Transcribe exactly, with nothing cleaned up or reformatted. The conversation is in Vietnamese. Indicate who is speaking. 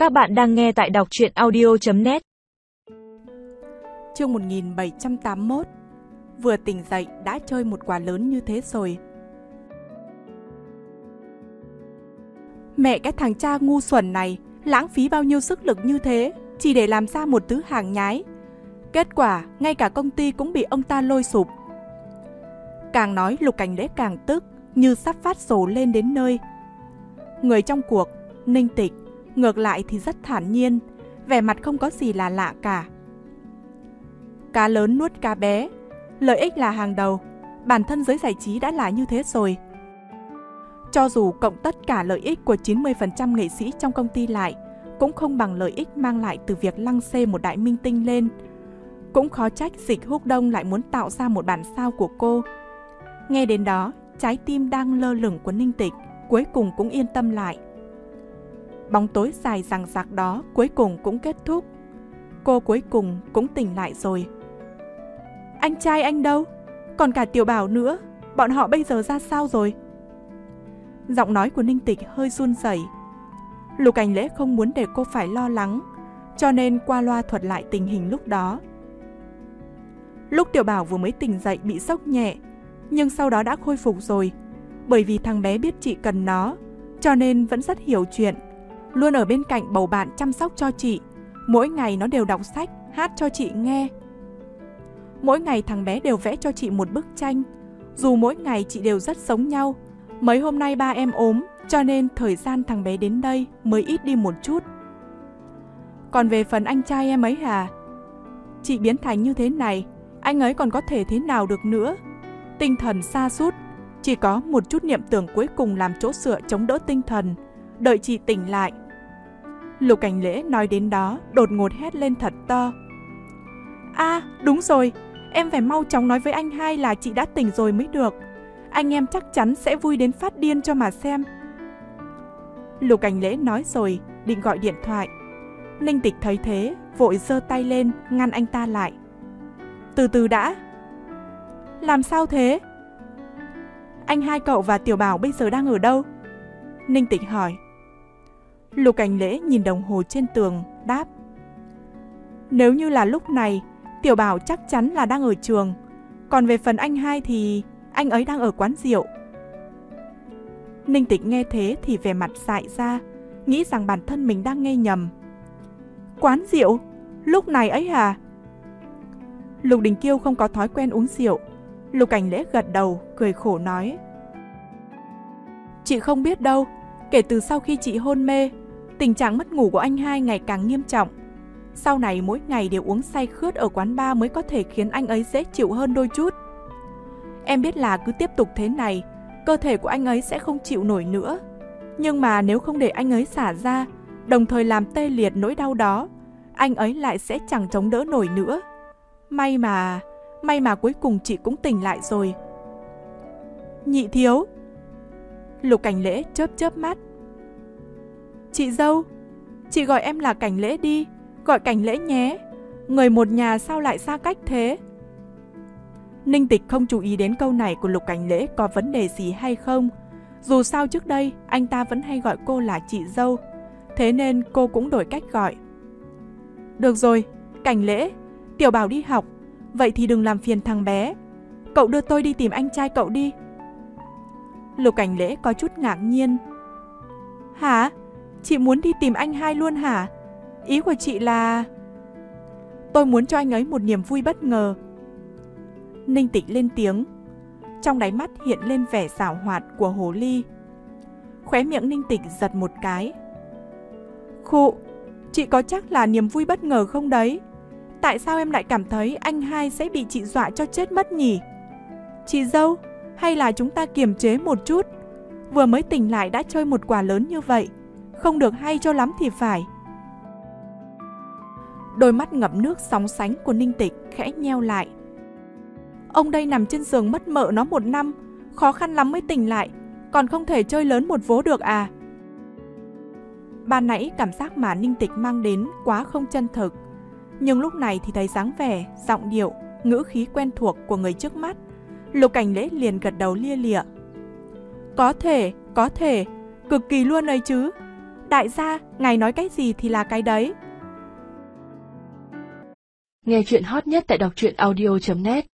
Speaker 1: Các bạn đang nghe tại đọc truyện audio chấm net.
Speaker 2: Chương một nghìn bảy trăm tám mươi mốt. Vừa tỉnh dậy đã chơi một quả lớn như thế rồi. Mẹ cái thằng cha ngu xuẩn này, lãng phí bao nhiêu sức lực như thế chỉ để làm ra một thứ hàng nhái. Kết quả ngay cả công ty cũng bị ông ta lôi sụp. Càng nói Lục Cảnh Lễ càng tức, như sắp phát rồ lên đến nơi. Người trong cuộc, Ninh Tịch, ngược lại thì rất thản nhiên, vẻ mặt không có gì là lạ cả. Cá lớn nuốt cá bé, lợi ích là hàng đầu, bản thân giới giải trí đã là như thế rồi. Cho dù cộng tất cả lợi ích của chín mươi phần trăm nghệ sĩ trong công ty lại, cũng không bằng lợi ích mang lại từ việc lăng xê một đại minh tinh lên. Cũng khó trách Dịch Húc Đông lại muốn tạo ra một bản sao của cô. Nghe đến đó, trái tim đang lơ lửng của Ninh Tịch cuối cùng cũng yên tâm lại. Bóng tối dài dằng dặc đó cuối cùng cũng kết thúc. Cô cuối cùng cũng tỉnh lại rồi. Anh trai anh đâu? Còn cả Tiểu Bảo nữa, bọn họ bây giờ ra sao rồi? Giọng nói của Ninh Tịch hơi run rẩy. Lục Cảnh Lễ không muốn để cô phải lo lắng, cho nên qua loa thuật lại tình hình lúc đó. Lúc Tiểu Bảo vừa mới tỉnh dậy bị sốc nhẹ, nhưng sau đó đã khôi phục rồi. Bởi vì thằng bé biết chị cần nó, cho nên vẫn rất hiểu chuyện, luôn ở bên cạnh bầu bạn chăm sóc cho chị. Mỗi ngày nó đều đọc sách, hát cho chị nghe. Mỗi ngày thằng bé đều vẽ cho chị một bức tranh. Dù mỗi ngày chị đều rất giống nhau, mấy hôm nay ba em ốm, cho nên thời gian thằng bé đến đây mới ít đi một chút. Còn về phần anh trai em ấy hả? Chị biến thành như thế này, anh ấy còn có thể thế nào được nữa? Tinh thần sa sút, chỉ có một chút niệm tưởng cuối cùng làm chỗ dựa chống đỡ tinh thần, đợi chị tỉnh lại. Lục Cảnh Lễ nói đến đó, đột ngột hét lên thật to. À, đúng rồi, em phải mau chóng nói với anh hai là chị đã tỉnh rồi mới được. Anh em chắc chắn sẽ vui đến phát điên cho mà xem. Lục Cảnh Lễ nói rồi, định gọi điện thoại. Ninh Tịch thấy thế, vội giơ tay lên, ngăn anh ta lại. Từ từ đã. Làm sao thế? Anh hai cậu và Tiểu Bảo bây giờ đang ở đâu? Ninh Tịch hỏi. Lục Cảnh Lễ nhìn đồng hồ trên tường, đáp. Nếu như là lúc này, Tiểu Bảo chắc chắn là đang ở trường. Còn về phần anh hai thì anh ấy đang ở quán rượu. Ninh Tịch nghe thế thì vẻ mặt dại ra, nghĩ rằng bản thân mình đang nghe nhầm. Quán rượu? Lúc này ấy hả? Lục Đình Kiêu không có thói quen uống rượu. Lục Cảnh Lễ gật đầu, cười khổ nói. Chị không biết đâu, kể từ sau khi chị hôn mê, tình trạng mất ngủ của anh hai ngày càng nghiêm trọng. Sau này mỗi ngày đều uống say khướt ở quán bar mới có thể khiến anh ấy dễ chịu hơn đôi chút. Em biết là cứ tiếp tục thế này, cơ thể của anh ấy sẽ không chịu nổi nữa. Nhưng mà nếu không để anh ấy xả ra, đồng thời làm tê liệt nỗi đau đó, anh ấy lại sẽ chẳng chống đỡ nổi nữa. May mà, may mà cuối cùng chị cũng tỉnh lại rồi. Nhị thiếu. Lục Cảnh Lễ chớp chớp mắt. Chị dâu, chị gọi em là Cảnh Lễ đi, gọi Cảnh Lễ nhé. Người một nhà sao lại xa cách thế? Ninh Tịch không chú ý đến câu này của Lục Cảnh Lễ có vấn đề gì hay không. Dù sao trước đây anh ta vẫn hay gọi cô là chị dâu, thế nên cô cũng đổi cách gọi. Được rồi, Cảnh Lễ, Tiểu Bảo đi học, vậy thì đừng làm phiền thằng bé. Cậu đưa tôi đi tìm anh trai cậu đi. Lục Cảnh Lễ có chút ngạc nhiên. Hả? Chị muốn đi tìm anh hai luôn hả? Ý của chị là... Tôi muốn cho anh ấy một niềm vui bất ngờ. Ninh Tịch lên tiếng. Trong đáy mắt hiện lên vẻ giảo hoạt của hồ ly. Khóe miệng Ninh Tịch giật một cái. Khụ, chị có chắc là niềm vui bất ngờ không đấy? Tại sao em lại cảm thấy anh hai sẽ bị chị dọa cho chết mất nhỉ? Chị dâu, hay là chúng ta kiềm chế một chút? Vừa mới tỉnh lại đã chơi một quả lớn như vậy, không được hay cho lắm thì phải. Đôi mắt ngập nước sóng sánh của Ninh Tịch khẽ nheo lại. Ông đây nằm trên giường mất mợ nó một năm, khó khăn lắm mới tỉnh lại, còn không thể chơi lớn một vố được à? Ban nãy cảm giác mà Ninh Tịch mang đến quá không chân thực, nhưng lúc này thì thấy dáng vẻ, giọng điệu, ngữ khí quen thuộc của người trước mắt. Lục Cảnh Lễ liền gật đầu lia lịa. Có thể, có thể, cực kỳ luôn ấy chứ. Đại gia, ngài nói cái gì thì là cái đấy.
Speaker 3: Nghe chuyện hot nhất tại đọc truyện audio chấm net.